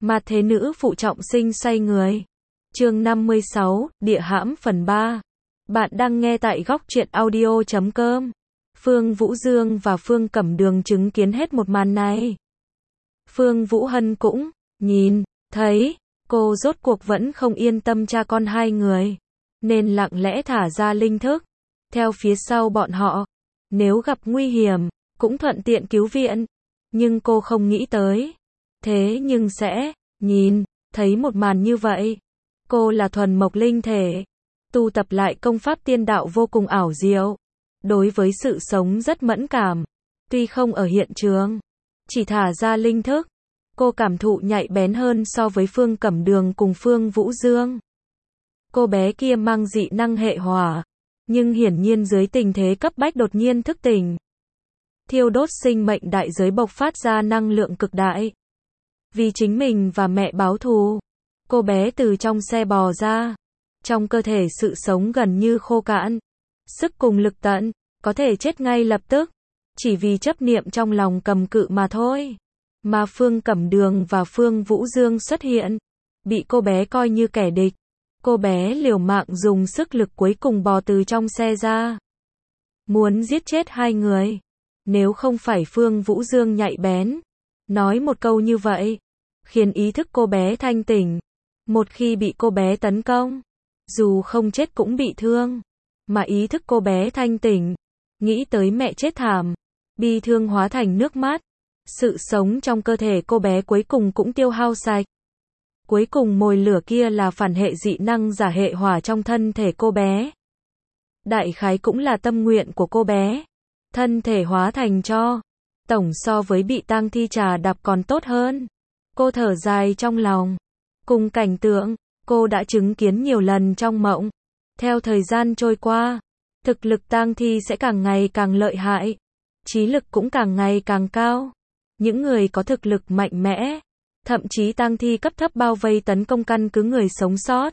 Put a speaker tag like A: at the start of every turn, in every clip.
A: Mà thế nữ phụ trọng sinh xoay người. Chương 56, Địa hãm phần 3. Bạn đang nghe tại góc truyện audio.com. Phương Vũ Dương và Phương Cẩm Đường chứng kiến hết một màn này. Phương Vũ Hân cũng nhìn thấy cô rốt cuộc vẫn không yên tâm cha con hai người, nên lặng lẽ thả ra linh thức theo phía sau bọn họ, nếu gặp nguy hiểm cũng thuận tiện cứu viện. Nhưng cô không nghĩ tới, thế nhưng sẽ nhìn thấy một màn như vậy. Cô là thuần mộc linh thể, tu tập lại công pháp tiên đạo vô cùng ảo diệu, đối với sự sống rất mẫn cảm. Tuy không ở hiện trường, chỉ thả ra linh thức, cô cảm thụ nhạy bén hơn so với Phương Cẩm Đường cùng Phương Vũ Dương. Cô bé kia mang dị năng hệ hỏa, nhưng hiển nhiên dưới tình thế cấp bách đột nhiên thức tỉnh, thiêu đốt sinh mệnh đại giới, bộc phát ra năng lượng cực đại. Vì chính mình và mẹ báo thù, cô bé từ trong xe bò ra, trong cơ thể sự sống gần như khô cạn, sức cùng lực tận, có thể chết ngay lập tức, chỉ vì chấp niệm trong lòng cầm cự mà thôi. Mà Phương Cẩm Đường và Phương Vũ Dương xuất hiện, bị cô bé coi như kẻ địch. Cô bé liều mạng dùng sức lực cuối cùng bò từ trong xe ra, muốn giết chết hai người. Nếu không phải Phương Vũ Dương nhạy bén, nói một câu như vậy, khiến ý thức cô bé thanh tỉnh. Một khi bị cô bé tấn công, dù không chết cũng bị thương. Mà ý thức cô bé thanh tỉnh, nghĩ tới mẹ chết thảm, bi thương hóa thành nước mắt. Sự sống trong cơ thể cô bé cuối cùng cũng tiêu hao sạch. Cuối cùng mồi lửa kia là phản hệ dị năng giả hệ hỏa trong thân thể cô bé. Đại khái cũng là tâm nguyện của cô bé. Thân thể hóa thành tro, tổng so với bị tang thi trà đạp còn tốt hơn. Cô thở dài trong lòng. Cùng cảnh tượng, cô đã chứng kiến nhiều lần trong mộng. Theo thời gian trôi qua, thực lực tang thi sẽ càng ngày càng lợi hại, trí lực cũng càng ngày càng cao. Những người có thực lực mạnh mẽ, thậm chí tang thi cấp thấp bao vây tấn công căn cứ người sống sót.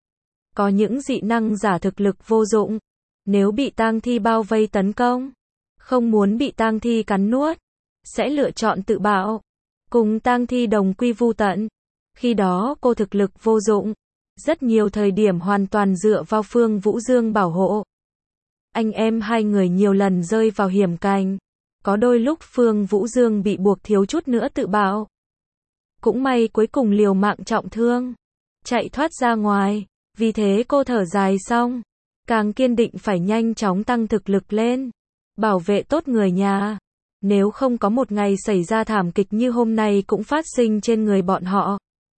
A: Có những dị năng giả thực lực vô dụng, nếu bị tang thi bao vây tấn công, không muốn bị tang thi cắn nuốt, sẽ lựa chọn tự bạo, cùng tang thi đồng quy vu tận. Khi đó cô thực lực vô dụng, rất nhiều thời điểm hoàn toàn dựa vào Phương Vũ Dương bảo hộ. Anh em hai người nhiều lần rơi vào hiểm cảnh, có đôi lúc Phương Vũ Dương bị buộc thiếu chút nữa tự bạo. Cũng may cuối cùng liều mạng trọng thương, chạy thoát ra ngoài. Vì thế cô thở dài xong, càng kiên định phải nhanh chóng tăng thực lực lên, bảo vệ tốt người nhà. Nếu không có một ngày xảy ra thảm kịch như hôm nay cũng phát sinh trên người bọn họ.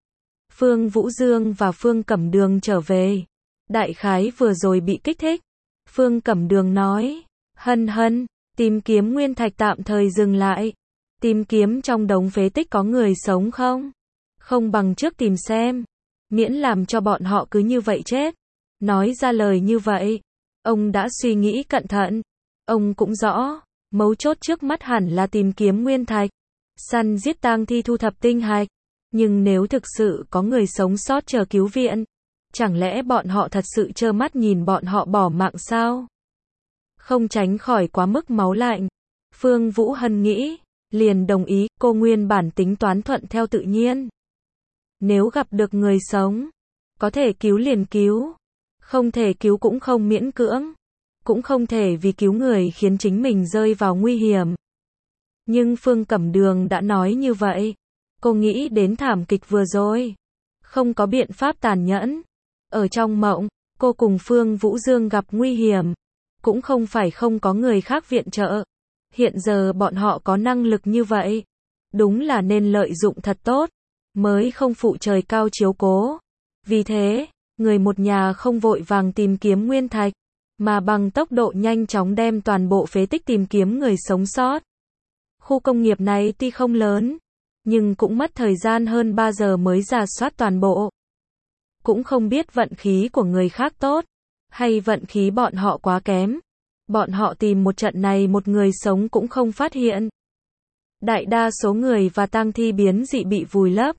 A: Phương Vũ Dương và Phương Cẩm Đường trở về. Đại khái vừa rồi bị kích thích. Phương Cẩm Đường nói, Hân Hân, tìm kiếm nguyên thạch tạm thời dừng lại. Tìm kiếm trong đống phế tích có người sống không? Không bằng trước tìm xem, miễn làm cho bọn họ cứ như vậy chết. Nói ra lời như vậy, ông đã suy nghĩ cẩn thận. Ông cũng rõ, mấu chốt trước mắt hẳn là tìm kiếm nguyên thạch, săn giết tang thi, thu thập tinh hạch. Nhưng nếu thực sự có người sống sót chờ cứu viện, chẳng lẽ bọn họ thật sự trơ mắt nhìn bọn họ bỏ mạng sao? Không tránh khỏi quá mức máu lạnh. Phương Vũ Hân nghĩ, liền đồng ý. Cô nguyên bản tính toán thuận theo tự nhiên. Nếu gặp được người sống, có thể cứu liền cứu, không thể cứu cũng không miễn cưỡng, cũng không thể vì cứu người khiến chính mình rơi vào nguy hiểm. Nhưng Phương Cẩm Đường đã nói như vậy, cô nghĩ đến thảm kịch vừa rồi, không có biện pháp tàn nhẫn. Ở trong mộng, cô cùng Phương Vũ Dương gặp nguy hiểm, cũng không phải không có người khác viện trợ. Hiện giờ bọn họ có năng lực như vậy, đúng là nên lợi dụng thật tốt, mới không phụ trời cao chiếu cố. Vì thế, người một nhà không vội vàng tìm kiếm nguyên thạch, mà bằng tốc độ nhanh chóng đem toàn bộ phế tích tìm kiếm người sống sót. Khu công nghiệp này tuy không lớn, nhưng cũng mất thời gian hơn 3 giờ mới rà soát toàn bộ. Cũng không biết vận khí của người khác tốt, hay vận khí bọn họ quá kém. Bọn họ tìm một trận này một người sống cũng không phát hiện. Đại đa số người và tang thi biến dị bị vùi lấp,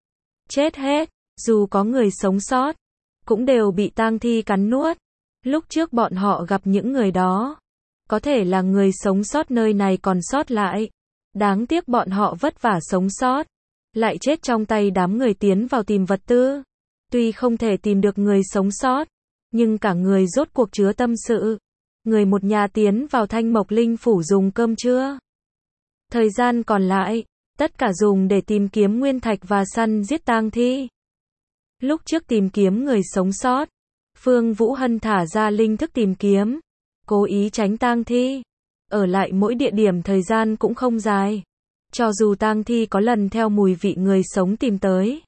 A: chết hết. Dù có người sống sót, cũng đều bị tang thi cắn nuốt. Lúc trước bọn họ gặp những người đó, có thể là người sống sót nơi này còn sót lại. Đáng tiếc bọn họ vất vả sống sót, lại chết trong tay đám người tiến vào tìm vật tư. Tuy không thể tìm được người sống sót, nhưng cả người rốt cuộc chứa tâm sự. Người một nhà tiến vào Thanh Mộc Linh phủ dùng cơm trưa. Thời gian còn lại, tất cả dùng để tìm kiếm nguyên thạch và săn giết tang thi. Lúc trước tìm kiếm người sống sót, Phương Vũ Hân thả ra linh thức tìm kiếm, cố ý tránh tang thi. Ở lại mỗi địa điểm thời gian cũng không dài. Cho dù tang thi có lần theo mùi vị người sống tìm tới,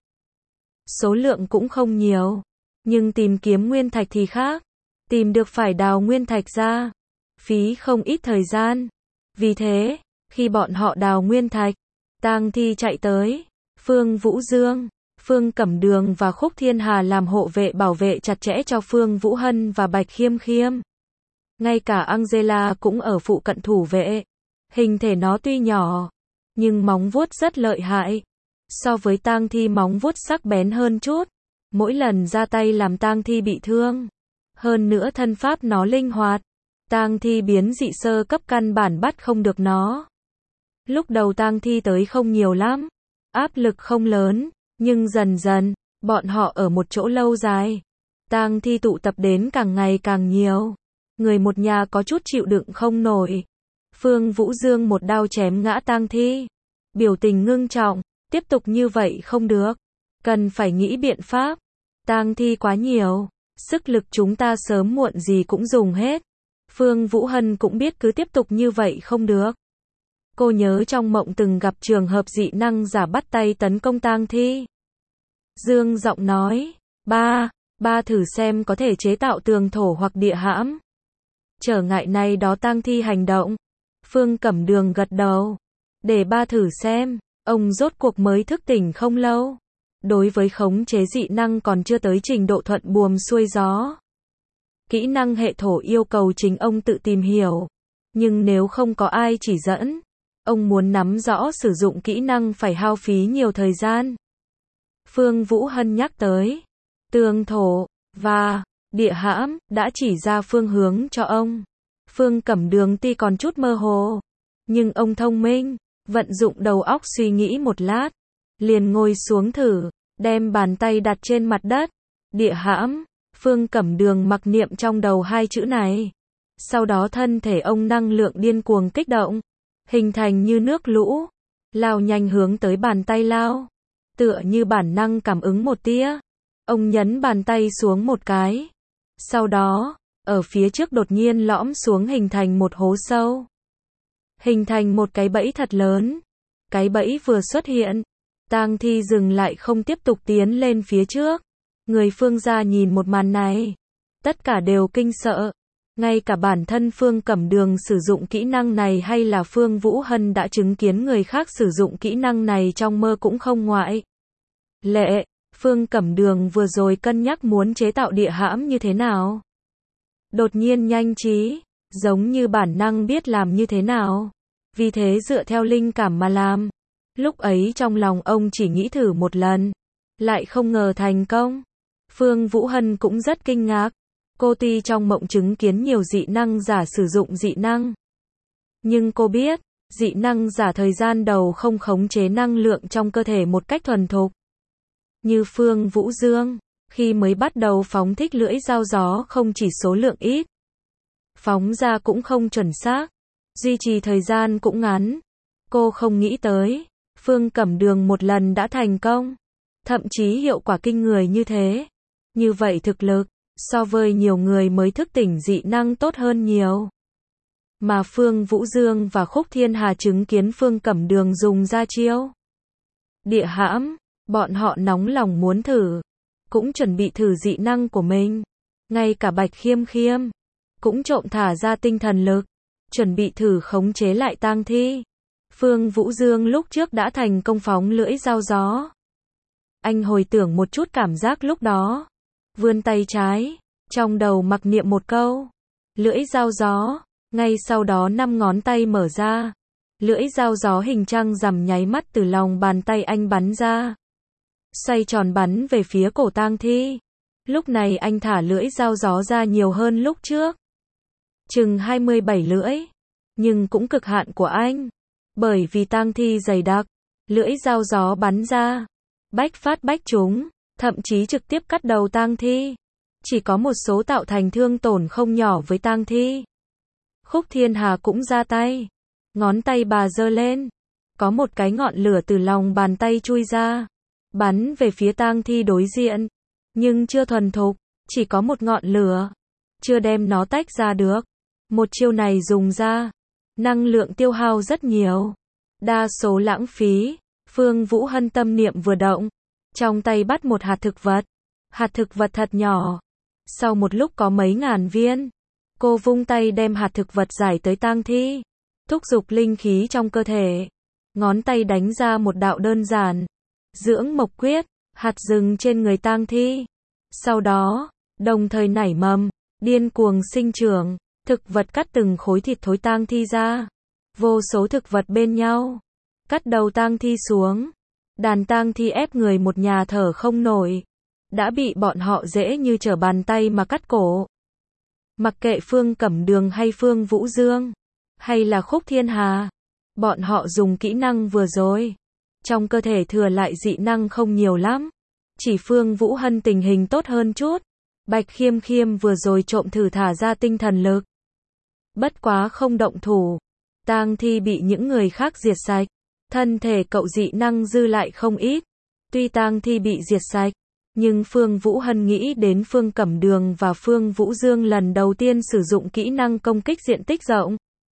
A: số lượng cũng không nhiều. Nhưng tìm kiếm nguyên thạch thì khác. Tìm được phải đào nguyên thạch ra, phí không ít thời gian. Vì thế, khi bọn họ đào nguyên thạch, tang thi chạy tới. Phương Vũ Dương, Phương Cẩm Đường và Khúc Thiên Hà làm hộ vệ bảo vệ chặt chẽ cho Phương Vũ Hân và Bạch Khiêm Khiêm. Ngay cả Angela cũng ở phụ cận thủ vệ. Hình thể nó tuy nhỏ, nhưng móng vuốt rất lợi hại. So với tang thi móng vuốt sắc bén hơn chút. Mỗi lần ra tay làm tang thi bị thương. Hơn nữa thân pháp nó linh hoạt. Tang thi biến dị sơ cấp căn bản bắt không được nó. Lúc đầu tang thi tới không nhiều lắm. Áp lực không lớn. Nhưng dần dần, bọn họ ở một chỗ lâu dài. Tang thi tụ tập đến càng ngày càng nhiều. Người một nhà có chút chịu đựng không nổi. Phương Vũ Dương một đao chém ngã tang thi. Biểu tình ngưng trọng. Tiếp tục như vậy không được. Cần phải nghĩ biện pháp. Tang thi quá nhiều. Sức lực chúng ta sớm muộn gì cũng dùng hết. Phương Vũ Hân cũng biết cứ tiếp tục như vậy không được. Cô nhớ trong mộng từng gặp trường hợp dị năng giả bắt tay tấn công tang thi. Dương giọng nói, ba thử xem có thể chế tạo tường thổ hoặc địa hãm. Trở ngại này đó tang thi hành động. Phương Cẩm Đường gật đầu. Để ba thử xem, ông rốt cuộc mới thức tỉnh không lâu. Đối với khống chế dị năng còn chưa tới trình độ thuận buồm xuôi gió. Kỹ năng hệ thổ yêu cầu chính ông tự tìm hiểu. Nhưng nếu không có ai chỉ dẫn, ông muốn nắm rõ sử dụng kỹ năng phải hao phí nhiều thời gian. Phương Vũ Hân nhắc tới tường thổ và địa hãm đã chỉ ra phương hướng cho ông. Phương Cẩm Đường tuy còn chút mơ hồ, nhưng ông thông minh, vận dụng đầu óc suy nghĩ một lát, liền ngồi xuống thử, đem bàn tay đặt trên mặt đất. Địa hãm. Phương Cẩm Đường mặc niệm trong đầu hai chữ này. Sau đó thân thể ông năng lượng điên cuồng kích động, hình thành như nước lũ, lao nhanh hướng tới bàn tay lao. Tựa như bản năng cảm ứng một tia, ông nhấn bàn tay xuống một cái. Sau đó, ở phía trước đột nhiên lõm xuống hình thành một hố sâu. Hình thành một cái bẫy thật lớn. Cái bẫy vừa xuất hiện, tang thi dừng lại không tiếp tục tiến lên phía trước. Người Phương gia nhìn một màn này, tất cả đều kinh sợ. Ngay cả bản thân Phương Cẩm Đường sử dụng kỹ năng này hay là Phương Vũ Hân đã chứng kiến người khác sử dụng kỹ năng này trong mơ cũng không ngoại lệ. Phương Cẩm Đường vừa rồi cân nhắc muốn chế tạo địa hãm như thế nào. Đột nhiên nhanh trí, giống như bản năng biết làm như thế nào. Vì thế dựa theo linh cảm mà làm. Lúc ấy trong lòng ông chỉ nghĩ thử một lần, lại không ngờ thành công. Phương Vũ Hân cũng rất kinh ngạc. Cô tuy trong mộng chứng kiến nhiều dị năng giả sử dụng dị năng, nhưng cô biết, dị năng giả thời gian đầu không khống chế năng lượng trong cơ thể một cách thuần thục. Như Phương Vũ Dương, khi mới bắt đầu phóng thích lưỡi dao gió không chỉ số lượng ít, phóng ra cũng không chuẩn xác, duy trì thời gian cũng ngắn. Cô không nghĩ tới, Phương Cẩm Đường một lần đã thành công, thậm chí hiệu quả kinh người như thế. Như vậy thực lực, so với nhiều người mới thức tỉnh dị năng tốt hơn nhiều. Mà Phương Vũ Dương và Khúc Thiên Hà chứng kiến Phương Cẩm Đường dùng ra chiêu địa hãm, bọn họ nóng lòng muốn thử, cũng chuẩn bị thử dị năng của mình. Ngay cả Bạch Khiêm Khiêm cũng trộm thả ra tinh thần lực, chuẩn bị thử khống chế lại tang thi. Phương Vũ Dương lúc trước đã thành công phóng lưỡi dao gió. Anh hồi tưởng một chút cảm giác lúc đó, vươn tay trái, trong đầu mặc niệm một câu, lưỡi dao gió, ngay sau đó 5 ngón tay mở ra, lưỡi dao gió hình trăng rằm nháy mắt từ lòng bàn tay anh bắn ra, xoay tròn bắn về phía cổ tang thi. Lúc này anh thả lưỡi dao gió ra nhiều hơn lúc trước, chừng 27 lưỡi, nhưng cũng cực hạn của anh, bởi vì tang thi dày đặc, lưỡi dao gió bắn ra, bách phát bách trúng, thậm chí trực tiếp cắt đầu tang thi. Chỉ có một số tạo thành thương tổn không nhỏ với tang thi. Khúc Thiên Hà cũng ra tay. Ngón tay bà giơ lên. Có một cái ngọn lửa từ lòng bàn tay chui ra. Bắn về phía tang thi đối diện. Nhưng chưa thuần thục. Chỉ có một ngọn lửa. Chưa đem nó tách ra được. Một chiêu này dùng ra. Năng lượng tiêu hao rất nhiều. Đa số lãng phí. Phương Vũ Hân tâm niệm vừa động. Trong tay bắt một hạt thực vật. Hạt thực vật thật nhỏ. Sau một lúc có mấy ngàn viên. Cô vung tay đem hạt thực vật giải tới tang thi. Thúc giục linh khí trong cơ thể. Ngón tay đánh ra một đạo đơn giản. Dưỡng mộc quyết, hạt rừng trên người tang thi. Sau đó, đồng thời nảy mầm, điên cuồng sinh trưởng. Thực vật cắt từng khối thịt thối tang thi ra. Vô số thực vật bên nhau. Cắt đầu tang thi xuống. Đàn tang thi ép người một nhà thở không nổi. Đã bị bọn họ dễ như trở bàn tay mà cắt cổ. Mặc kệ Phương Cẩm Đường hay Phương Vũ Dương, hay là Khúc Thiên Hà, bọn họ dùng kỹ năng vừa rồi. Trong cơ thể thừa lại dị năng không nhiều lắm. Chỉ Phương Vũ Hân tình hình tốt hơn chút. Bạch Khiêm Khiêm vừa rồi trộm thử thả ra tinh thần lực. Bất quá không động thủ. Tang thi bị những người khác diệt sạch. Thân thể cậu dị năng dư lại không ít. Tuy tang thi bị diệt sạch, nhưng Phương Vũ Hân nghĩ đến Phương Cẩm Đường và Phương Vũ Dương lần đầu tiên sử dụng kỹ năng công kích diện tích rộng.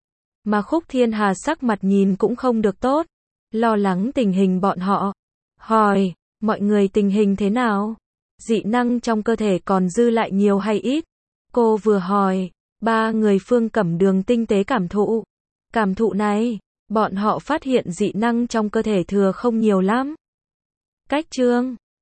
A: Mà Khúc Thiên Hà sắc mặt nhìn cũng không được tốt. Lo lắng tình hình bọn họ. Hỏi, mọi người tình hình thế nào? Dị năng trong cơ thể còn dư lại nhiều hay ít? Cô vừa hỏi, ba người Phương Cẩm Đường tinh tế cảm thụ. Cảm thụ này, bọn họ phát hiện dị năng trong cơ thể thừa không nhiều lắm. Cách chương